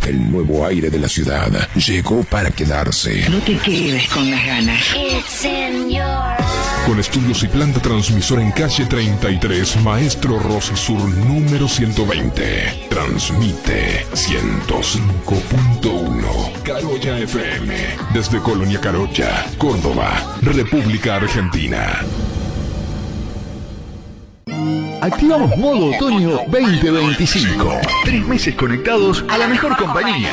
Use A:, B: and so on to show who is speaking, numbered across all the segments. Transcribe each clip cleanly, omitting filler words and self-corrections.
A: El nuevo aire de la ciudad llegó para quedarse.
B: No te quedes con las ganas.
A: Con estudios y planta transmisora en calle 33, Maestro Rossi Sur número 120. Transmite 105.1 Carolla FM. Desde Colonia Carolla, Córdoba, República Argentina.
C: Activamos modo otoño 2025. 3 meses conectados a la mejor compañía.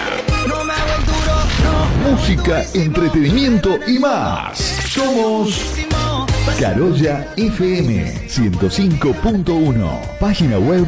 C: Música, entretenimiento y más. Somos Carolla FM 105.1. Página web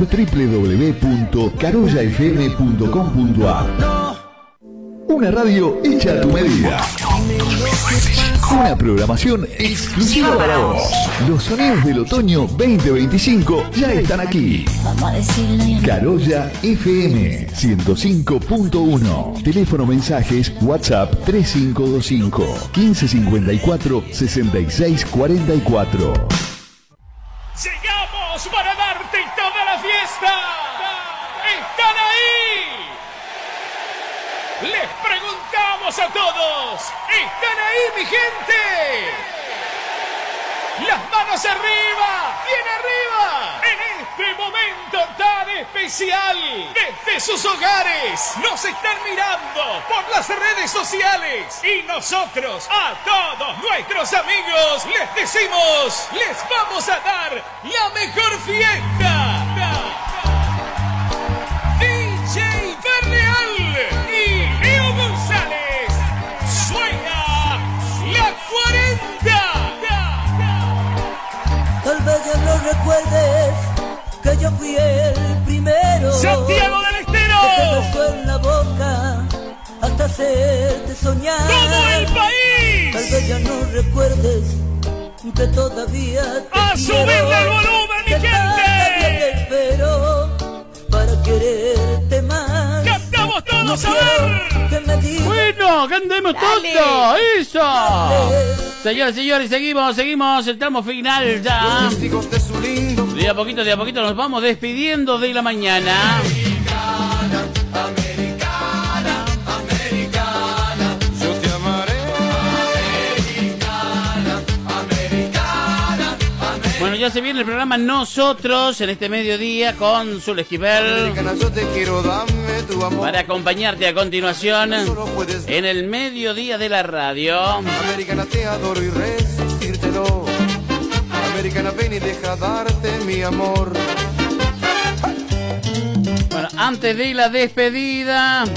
C: www.carollafm.com.ar. Una radio hecha a tu medida. Una programación exclusiva para vos. Los sonidos del otoño 2025 ya están aquí. Carolla FM 105.1. Teléfono mensajes WhatsApp 3525 1554 6644.
D: Llegamos para darte toda la fiesta. ¡Están ahí! Les preguntamos a todos, ¿están ahí, mi gente? Las manos arriba, bien arriba. En este momento tan especial, desde sus hogares, nos están mirando por las redes sociales. Y nosotros, a todos nuestros amigos, les decimos, les vamos a dar la mejor fiesta. DJ Ferreal y Leo González. Suena la 40.
E: Tal vez ya no recuerdes que yo fui el primero.
D: Santiago del Estero.
E: Que te besó en la boca hasta hacerte soñar.
D: ¡Todo el país!
E: Tal vez ya no recuerdes que todavía te
D: ¡A
E: quiero,
D: subirle el volumen, mi
E: que
D: gente!
E: todavía te espero para quererte más.
D: ¡Cantamos todos,
E: No
D: a ver!
E: que me digas.
F: Bueno, cantemos todo, eso.
E: Dale.
F: Señores, señores, seguimos el tramo final ya. De a poquito nos vamos despidiendo de la mañana.
G: Yo te amaré.
F: Bueno, ya se viene el programa Nosotros en este mediodía con Zul Esquivel
G: Yo te quiero, dame tu amor.
F: para acompañarte a continuación en el mediodía de la radio.
G: Americana, te adoro y resistírtelo. Americana, ven y deja darte mi amor.
F: Bueno, antes de la despedida,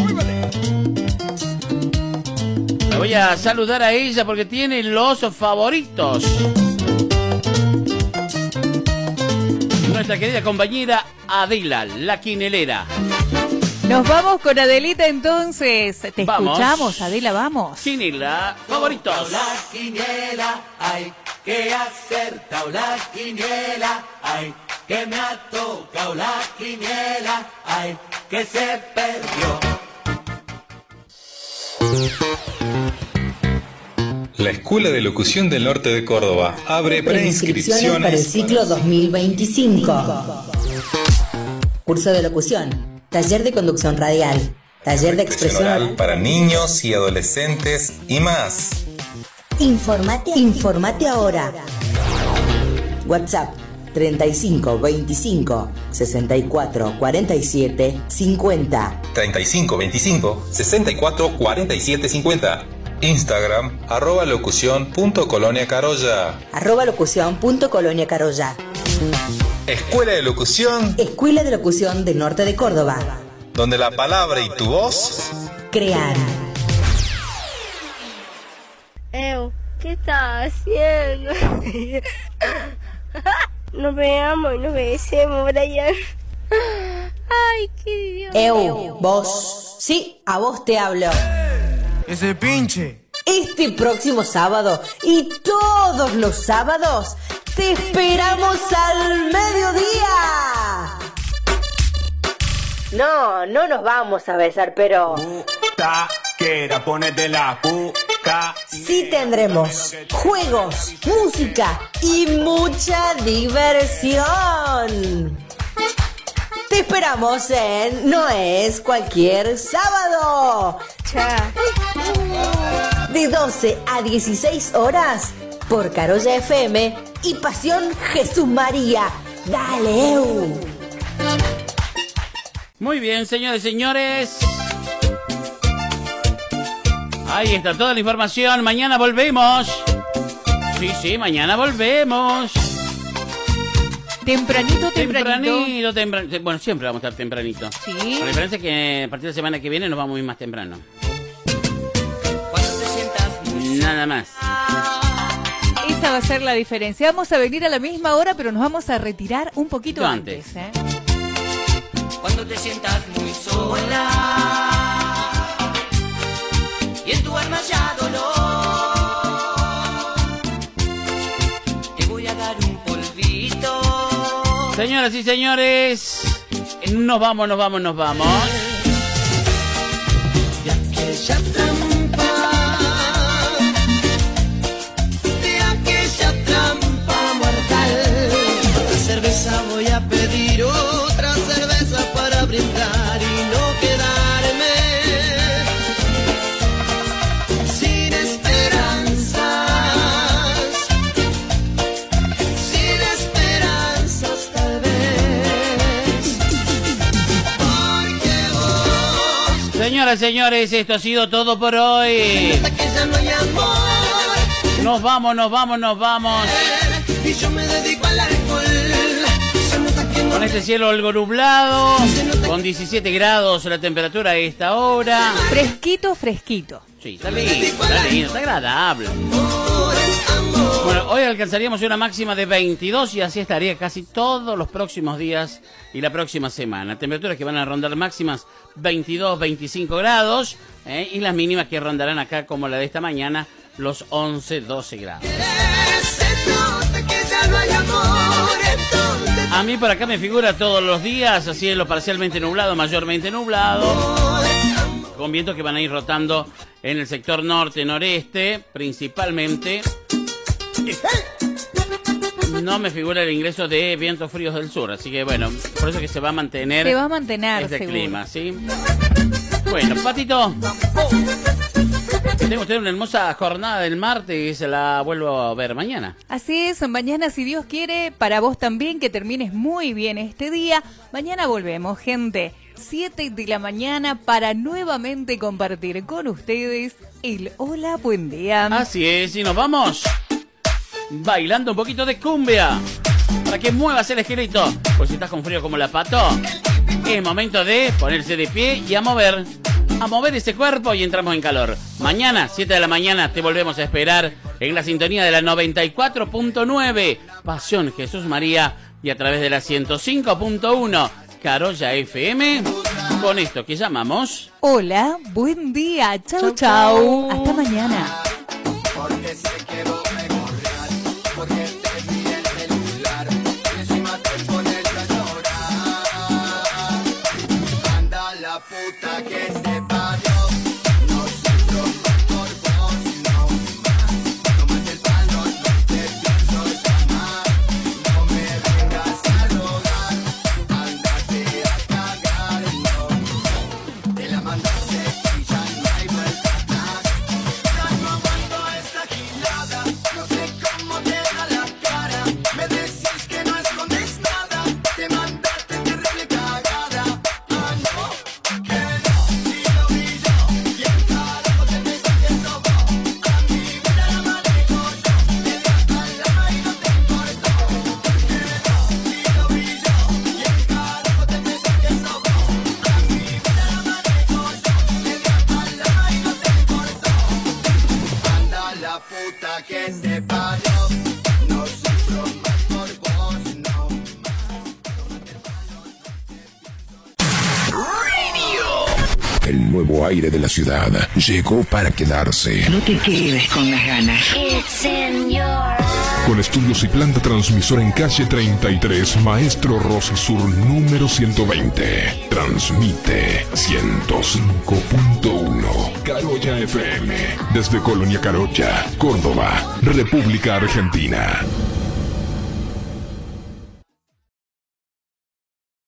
F: me voy a saludar a ella porque tiene los favoritos. Nuestra querida compañera Adela, la quinelera.
H: Nos vamos con Adelita entonces. Te
F: Vamos.
H: escuchamos, Adela, vamos.
F: Quinela, favoritos.
I: La quiniela, hay que acertar la quiniela, hay que me ha tocado la quiniela, hay que se perdió.
J: La Escuela de Locución del Norte de Córdoba abre preinscripciones
K: para el ciclo 2025. Curso de locución, taller de conducción radial, taller de expresión
J: oral para niños y adolescentes y más.
K: Informate ahora. WhatsApp 35 25 64 47 50.
J: 35 25 64 47 50. Instagram @locución.coloniacarolla.
K: @locución.coloniacarolla.
J: Escuela de Locución.
K: Escuela de Locución del Norte de Córdoba.
J: Donde la palabra y tu voz
K: crean.
L: ¿Qué estás haciendo? Nos veamos y nos besemos, Brian. Ay, qué idiota.
K: Vos. Sí, a vos te hablo.
G: Ese pinche.
K: Este próximo sábado y todos los sábados te esperamos al mediodía. No nos vamos a besar, pero
I: Taquera, ponete la puca.
K: sí tendremos juegos, música y mucha diversión. Te Te esperamos en No es cualquier sábado. De 12 a 16 horas por Carolla FM y Pasión Jesús María. Dale, eu.
F: Muy bien, señores y señores. Ahí está toda la información. Mañana volvemos. Sí, mañana volvemos.
H: Tempranito.
F: Bueno, siempre vamos a estar tempranito.
H: Sí.
F: La diferencia es que a partir de la semana que viene nos vamos a ir más temprano. Nada más.
H: Esa va a ser la diferencia. Vamos a venir a la misma hora, pero nos vamos a retirar un poquito antes.
I: Cuando te sientas muy sola y en tu alma ya dolor, te voy a dar un polvito.
F: Señoras y señores, nos vamos.
I: De aquella trampa, mortal. Otra cerveza voy a pedir, otra cerveza para brindar y no quedarme sin esperanzas tal vez, porque vos.
F: Señoras y señores, esto ha sido todo por hoy.
I: Hasta que ya no hay amor.
F: Nos vamos.
I: Y yo me dedico al alcohol.
F: Con este cielo algo nublado, con 17 grados la temperatura a esta hora.
H: Fresquito.
F: Sí, está lindo, está agradable. Bueno, hoy alcanzaríamos una máxima de 22 y así estaría casi todos los próximos días y la próxima semana. Temperaturas que van a rondar máximas 22, 25 grados y las mínimas que rondarán acá como la de esta mañana, los 11, 12 grados. A mí por acá me figura todos los días, cielo parcialmente nublado, mayormente nublado, con vientos que van a ir rotando en el sector norte-noreste, principalmente. No me figura el ingreso de vientos fríos del sur, así que bueno, por eso que se va a mantener este
H: seguro.
F: clima, ¿sí? Bueno, Patito, que tenga usted una hermosa jornada del martes y se la vuelvo a ver mañana.
H: Así es, mañana si Dios quiere, para vos también, que termines muy bien este día. Mañana volvemos, gente, 7 de la mañana para nuevamente compartir con ustedes el Hola, buen día.
F: Así es, y nos vamos bailando un poquito de cumbia para que muevas el esqueleto, pues si estás con frío como la Pato, es momento de ponerse de pie y a mover ese cuerpo y entramos en calor. Mañana, 7 de la mañana, te volvemos a esperar en la sintonía de la 94.9 Pasión Jesús María y a través de la 105.1 Carolla FM con esto que llamamos
H: Hola, buen día. Chau. Hasta mañana.
I: Porque se quedó mejor real, porque te miré el celular y encima te pones a llorar. Anda la puta que se parió, no sufro más por vos, no más. Tómate el palo, no te pienso llamar, no me vengas a rogar, ándate a cagar, no. Te la mandaste y ya no hay vuelta atrás. Ya no aguanto esta gilada, no sé cómo te da la cara. Me decís que no escondes nada, te mandaste terrible cagada. Ah, no, que no, si lo vi yo, y el carajo te pensás que sos vos. A mi vida la manejo yo, te das al alma y no te importo. Que no, si lo vi yo, y el carajo te pensás que sos vos. A mi vida la manejo yo, te das al alma y no te importo. Anda la puta que te parió, no sufro más por vos, no
A: El nuevo aire de la ciudad llegó para quedarse.
B: No te quedes con las ganas.
A: Con estudios y planta transmisora en calle 33, Maestro Rosy Sur número 120. Transmite 105.1 Carolla FM. Desde Colonia Carolla, Córdoba, República Argentina.